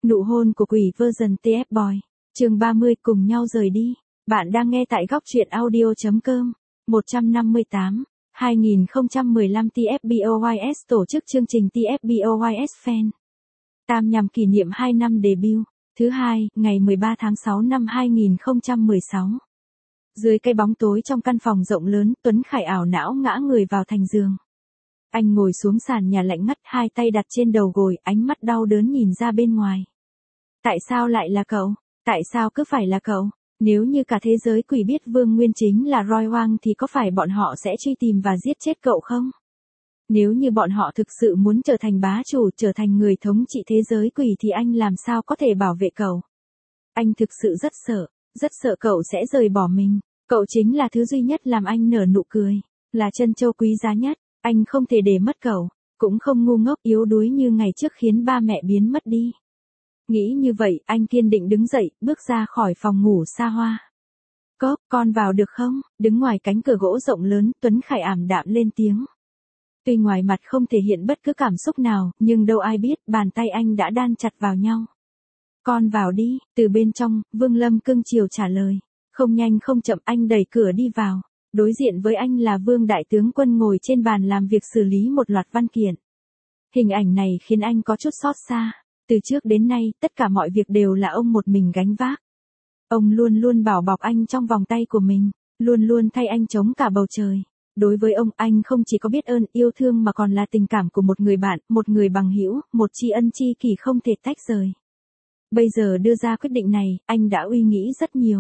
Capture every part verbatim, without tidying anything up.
Nụ hôn của quỷ version tê ép Boy. Chương ba mươi cùng nhau rời đi. Bạn đang nghe tại góc truyện audio.com. một trăm năm mươi tám. hai nghìn không trăm mười lăm tê ép Boys tổ chức chương trình tê ép Boys Fan. Tam nhằm kỷ niệm hai năm debut. Thứ hai, ngày mười ba tháng sáu năm hai nghìn không trăm mười sáu. Dưới cây bóng tối trong căn phòng rộng lớn, Tuấn Khải ảo não ngã người vào thành giường. Anh ngồi xuống sàn nhà lạnh ngắt, hai tay đặt trên đầu gối, ánh mắt đau đớn nhìn ra bên ngoài. Tại sao lại là cậu? Tại sao cứ phải là cậu? Nếu như cả thế giới quỷ biết Vương Nguyên chính là Roy Hoang thì có phải bọn họ sẽ truy tìm và giết chết cậu không? Nếu như bọn họ thực sự muốn trở thành bá chủ, trở thành người thống trị thế giới quỷ thì anh làm sao có thể bảo vệ cậu? Anh thực sự rất sợ, rất sợ cậu sẽ rời bỏ mình. Cậu chính là thứ duy nhất làm anh nở nụ cười, là trân châu quý giá nhất. Anh không thể để mất cậu, cũng không ngu ngốc yếu đuối như ngày trước khiến ba mẹ biến mất đi. Nghĩ như vậy, anh kiên định đứng dậy, bước ra khỏi phòng ngủ xa hoa. Cốp, con vào được không? Đứng ngoài cánh cửa gỗ rộng lớn, Tuấn Khải ảm đạm lên tiếng. Tuy ngoài mặt không thể hiện bất cứ cảm xúc nào, nhưng đâu ai biết, bàn tay anh đã đan chặt vào nhau. Con vào đi, từ bên trong, Vương Lâm cưng chiều trả lời. Không nhanh không chậm anh đẩy cửa đi vào. Đối diện với anh là Vương Đại Tướng Quân ngồi trên bàn làm việc xử lý một loạt văn kiện. Hình ảnh này khiến anh có chút xót xa. Từ trước đến nay, tất cả mọi việc đều là ông một mình gánh vác. Ông luôn luôn bảo bọc anh trong vòng tay của mình, luôn luôn thay anh chống cả bầu trời. Đối với ông, anh không chỉ có biết ơn, yêu thương mà còn là tình cảm của một người bạn, một người bằng hữu, một tri ân tri kỷ không thể tách rời. Bây giờ đưa ra quyết định này, anh đã uy nghĩ rất nhiều.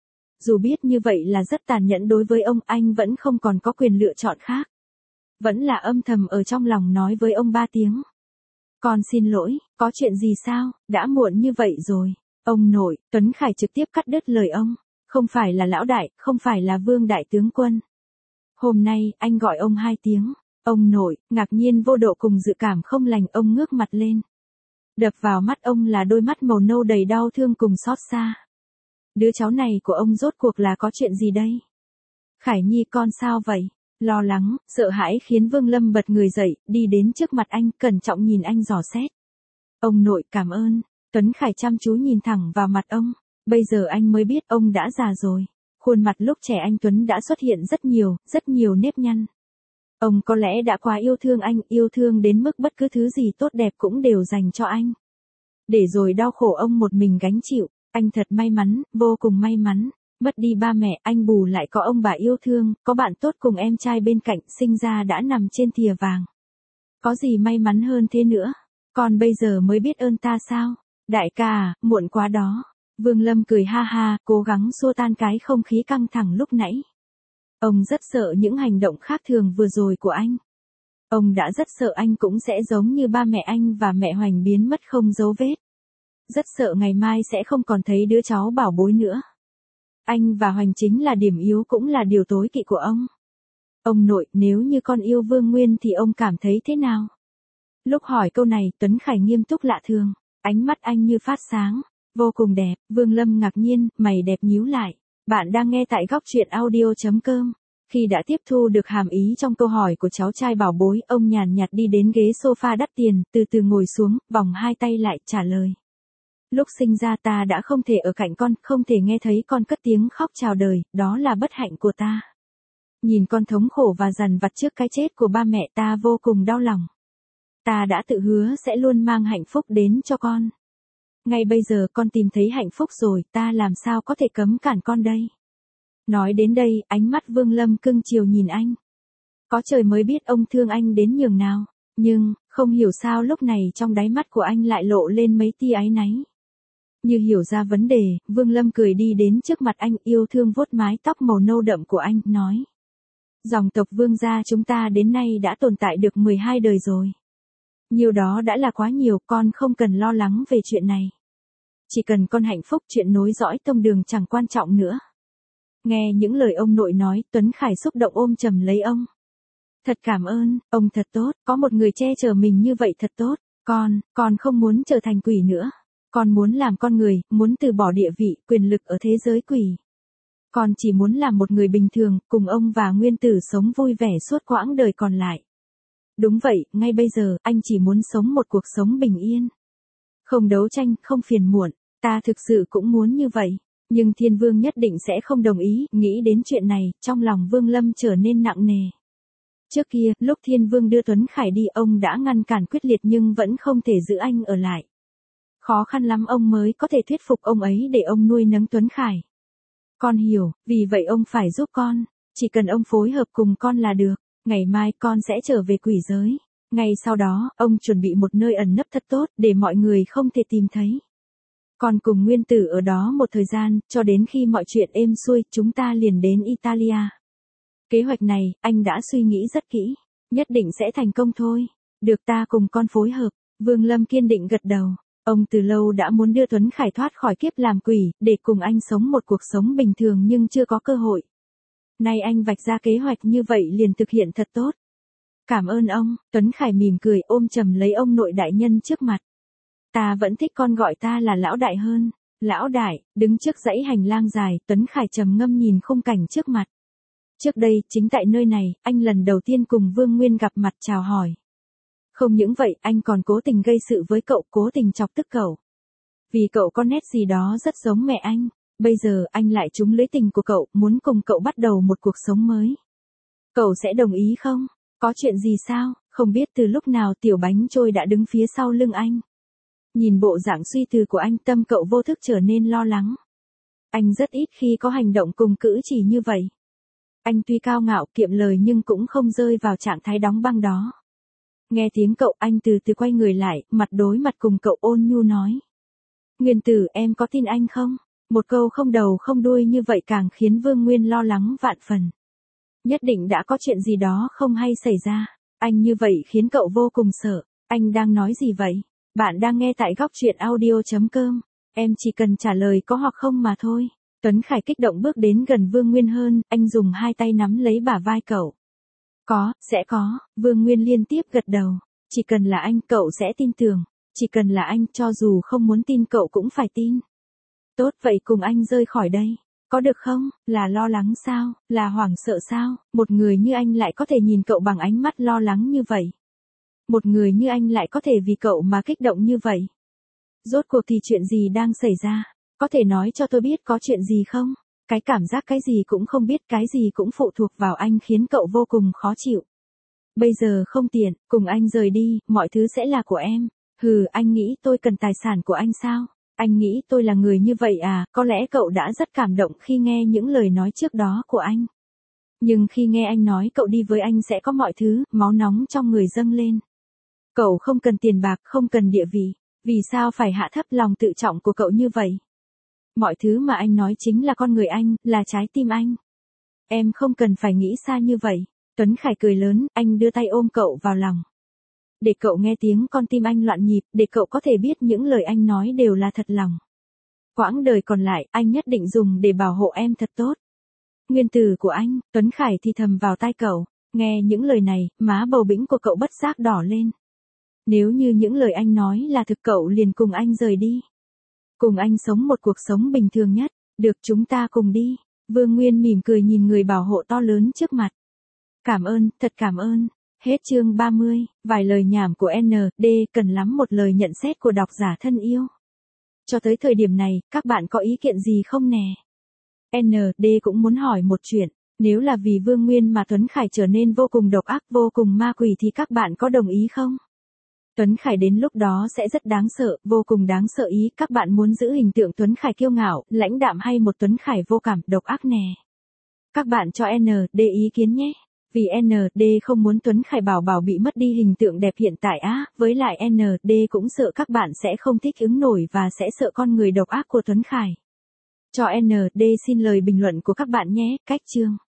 Dù biết như vậy là rất tàn nhẫn đối với ông, anh vẫn không còn có quyền lựa chọn khác. Vẫn là âm thầm ở trong lòng nói với ông ba tiếng. Con xin lỗi, có chuyện gì sao, đã muộn như vậy rồi. Ông nội, Tuấn Khải trực tiếp cắt đứt lời ông. Không phải là lão đại, không phải là Vương Đại Tướng Quân. Hôm nay, anh gọi ông hai tiếng. Ông nội, ngạc nhiên vô độ cùng dự cảm không lành, ông ngước mặt lên. Đập vào mắt ông là đôi mắt màu nâu đầy đau thương cùng xót xa. Đứa cháu này của ông rốt cuộc là có chuyện gì đây? Khải Nhi con sao vậy? Lo lắng, sợ hãi khiến Vương Lâm bật người dậy, đi đến trước mặt anh, cẩn trọng nhìn anh dò xét. Ông nội cảm ơn. Tuấn Khải chăm chú nhìn thẳng vào mặt ông. Bây giờ anh mới biết ông đã già rồi. Khuôn mặt lúc trẻ anh Tuấn đã xuất hiện rất nhiều, rất nhiều nếp nhăn. Ông có lẽ đã quá yêu thương anh, yêu thương đến mức bất cứ thứ gì tốt đẹp cũng đều dành cho anh. Để rồi đau khổ ông một mình gánh chịu. Anh thật may mắn, vô cùng may mắn. Mất đi ba mẹ, anh bù lại có ông bà yêu thương, có bạn tốt cùng em trai bên cạnh, sinh ra đã nằm trên thìa vàng. Có gì may mắn hơn thế nữa? Còn bây giờ mới biết ơn ta sao? Đại ca à, muộn quá đó. Vương Lâm cười ha ha, cố gắng xua tan cái không khí căng thẳng lúc nãy. Ông rất sợ những hành động khác thường vừa rồi của anh. Ông đã rất sợ anh cũng sẽ giống như ba mẹ anh và mẹ Hoành biến mất không dấu vết. Rất sợ ngày mai sẽ không còn thấy đứa cháu bảo bối nữa. Anh và Hoành chính là điểm yếu cũng là điều tối kỵ của ông. Ông nội, nếu như con yêu Vương Nguyên thì ông cảm thấy thế nào? Lúc hỏi câu này, Tuấn Khải nghiêm túc lạ thường, ánh mắt anh như phát sáng, vô cùng đẹp. Vương Lâm ngạc nhiên, mày đẹp nhíu lại. Bạn đang nghe tại góc truyện audio.com. Khi đã tiếp thu được hàm ý trong câu hỏi của cháu trai bảo bối, ông nhàn nhạt đi đến ghế sofa đắt tiền, từ từ ngồi xuống, vòng hai tay lại, trả lời. Lúc sinh ra ta đã không thể ở cạnh con, không thể nghe thấy con cất tiếng khóc chào đời, đó là bất hạnh của ta. Nhìn con thống khổ và dằn vặt trước cái chết của ba mẹ ta vô cùng đau lòng. Ta đã tự hứa sẽ luôn mang hạnh phúc đến cho con. Ngay bây giờ con tìm thấy hạnh phúc rồi, ta làm sao có thể cấm cản con đây? Nói đến đây, ánh mắt Vương Lâm cưng chiều nhìn anh. Có trời mới biết ông thương anh đến nhường nào, nhưng, không hiểu sao lúc này trong đáy mắt của anh lại lộ lên mấy tia áy náy. Như hiểu ra vấn đề, Vương Lâm cười đi đến trước mặt anh, yêu thương vuốt mái tóc màu nâu đậm của anh, nói. Dòng tộc Vương gia chúng ta đến nay đã tồn tại được mười hai đời rồi. Nhiều đó đã là quá nhiều, con không cần lo lắng về chuyện này. Chỉ cần con hạnh phúc, chuyện nối dõi tông đường chẳng quan trọng nữa. Nghe những lời ông nội nói, Tuấn Khải xúc động ôm chầm lấy ông. Thật cảm ơn, ông thật tốt, có một người che chở mình như vậy thật tốt. Con, con không muốn trở thành quỷ nữa. Con muốn làm con người, muốn từ bỏ địa vị, quyền lực ở thế giới quỷ. Con chỉ muốn làm một người bình thường, cùng ông và Nguyên Tử sống vui vẻ suốt quãng đời còn lại. Đúng vậy, ngay bây giờ, anh chỉ muốn sống một cuộc sống bình yên. Không đấu tranh, không phiền muộn, ta thực sự cũng muốn như vậy. Nhưng Thiên Vương nhất định sẽ không đồng ý, nghĩ đến chuyện này, trong lòng Vương Lâm trở nên nặng nề. Trước kia, lúc Thiên Vương đưa Tuấn Khải đi ông đã ngăn cản quyết liệt nhưng vẫn không thể giữ anh ở lại. Khó khăn lắm ông mới có thể thuyết phục ông ấy để ông nuôi nấng Tuấn Khải. Con hiểu, vì vậy ông phải giúp con, chỉ cần ông phối hợp cùng con là được, ngày mai con sẽ trở về quỷ giới. Ngay sau đó, ông chuẩn bị một nơi ẩn nấp thật tốt để mọi người không thể tìm thấy. Còn cùng Nguyên Tử ở đó một thời gian, cho đến khi mọi chuyện êm xuôi, chúng ta liền đến Italia. Kế hoạch này, anh đã suy nghĩ rất kỹ, nhất định sẽ thành công thôi. Được ta cùng con phối hợp, Vương Lâm kiên định gật đầu. Ông từ lâu đã muốn đưa Tuấn Khải thoát khỏi kiếp làm quỷ, để cùng anh sống một cuộc sống bình thường nhưng chưa có cơ hội. Nay anh vạch ra kế hoạch như vậy liền thực hiện thật tốt. Cảm ơn ông, Tuấn Khải mỉm cười ôm chầm lấy ông nội đại nhân trước mặt. Ta vẫn thích con gọi ta là lão đại hơn. Lão đại, đứng trước dãy hành lang dài, Tuấn Khải trầm ngâm nhìn khung cảnh trước mặt. Trước đây, chính tại nơi này, anh lần đầu tiên cùng Vương Nguyên gặp mặt chào hỏi. Không những vậy, anh còn cố tình gây sự với cậu, cố tình chọc tức cậu. Vì cậu có nét gì đó rất giống mẹ anh, bây giờ anh lại trúng lưới tình của cậu, muốn cùng cậu bắt đầu một cuộc sống mới. Cậu sẽ đồng ý không? Có chuyện gì sao? Không biết từ lúc nào Tiểu Bánh Trôi đã đứng phía sau lưng anh. Nhìn bộ dạng suy tư của anh, tâm cậu vô thức trở nên lo lắng. Anh rất ít khi có hành động cùng cử chỉ như vậy. Anh tuy cao ngạo kiệm lời nhưng cũng không rơi vào trạng thái đóng băng đó. Nghe tiếng cậu, anh từ từ quay người lại, mặt đối mặt cùng cậu ôn nhu nói. Nguyên Tử, em có tin anh không? Một câu không đầu không đuôi như vậy càng khiến Vương Nguyên lo lắng vạn phần. Nhất định đã có chuyện gì đó không hay xảy ra. Anh như vậy khiến cậu vô cùng sợ. Anh đang nói gì vậy? Bạn đang nghe tại góc truyện audio chấm com. Em chỉ cần trả lời có hoặc không mà thôi. Tuấn Khải kích động bước đến gần Vương Nguyên hơn, anh dùng hai tay nắm lấy bả vai cậu. Có, sẽ có, Vương Nguyên liên tiếp gật đầu. Chỉ cần là anh, cậu sẽ tin tưởng. Chỉ cần là anh, cho dù không muốn tin cậu cũng phải tin. Tốt vậy cùng anh rời khỏi đây. Có được không? Là lo lắng sao? Là hoảng sợ sao? Một người như anh lại có thể nhìn cậu bằng ánh mắt lo lắng như vậy. Một người như anh lại có thể vì cậu mà kích động như vậy. Rốt cuộc thì chuyện gì đang xảy ra? Có thể nói cho tôi biết có chuyện gì không? Cái cảm giác cái gì cũng không biết, cái gì cũng phụ thuộc vào anh khiến cậu vô cùng khó chịu. Bây giờ không tiện, cùng anh rời đi, mọi thứ sẽ là của em. Hừ, anh nghĩ tôi cần tài sản của anh sao? Anh nghĩ tôi là người như vậy à? Có lẽ cậu đã rất cảm động khi nghe những lời nói trước đó của anh. Nhưng khi nghe anh nói cậu đi với anh sẽ có mọi thứ, máu nóng trong người dâng lên. Cậu không cần tiền bạc, không cần địa vị. Vì sao phải hạ thấp lòng tự trọng của cậu như vậy? Mọi thứ mà anh nói chính là con người anh, là trái tim anh. Em không cần phải nghĩ xa như vậy. Tuấn Khải cười lớn, anh đưa tay ôm cậu vào lòng. Để cậu nghe tiếng con tim anh loạn nhịp, để cậu có thể biết những lời anh nói đều là thật lòng. Quãng đời còn lại, anh nhất định dùng để bảo hộ em thật tốt. Nguyên Tử của anh, Tuấn Khải thì thầm vào tai cậu. Nghe những lời này, má bầu bĩnh của cậu bất giác đỏ lên. Nếu như những lời anh nói là thực, cậu liền cùng anh rời đi. Cùng anh sống một cuộc sống bình thường nhất. Được, chúng ta cùng đi. Vương Nguyên mỉm cười nhìn người bảo hộ to lớn trước mặt. Cảm ơn, thật cảm ơn. Hết chương ba mươi, vài lời nhảm của en đê, cần lắm một lời nhận xét của độc giả thân yêu. Cho tới thời điểm này, các bạn có ý kiện gì không nè? en đê cũng muốn hỏi một chuyện, nếu là vì Vương Nguyên mà Tuấn Khải trở nên vô cùng độc ác, vô cùng ma quỷ thì các bạn có đồng ý không? Tuấn Khải đến lúc đó sẽ rất đáng sợ, vô cùng đáng sợ ý, các bạn muốn giữ hình tượng Tuấn Khải kiêu ngạo, lãnh đạm hay một Tuấn Khải vô cảm, độc ác nè? Các bạn cho en đê ý kiến nhé. Vì en đê không muốn Tuấn Khải bảo bảo bị mất đi hình tượng đẹp hiện tại á, với lại en đê cũng sợ các bạn sẽ không thích ứng nổi và sẽ sợ con người độc ác của Tuấn Khải. Cho en đê xin lời bình luận của các bạn nhé, cách chương.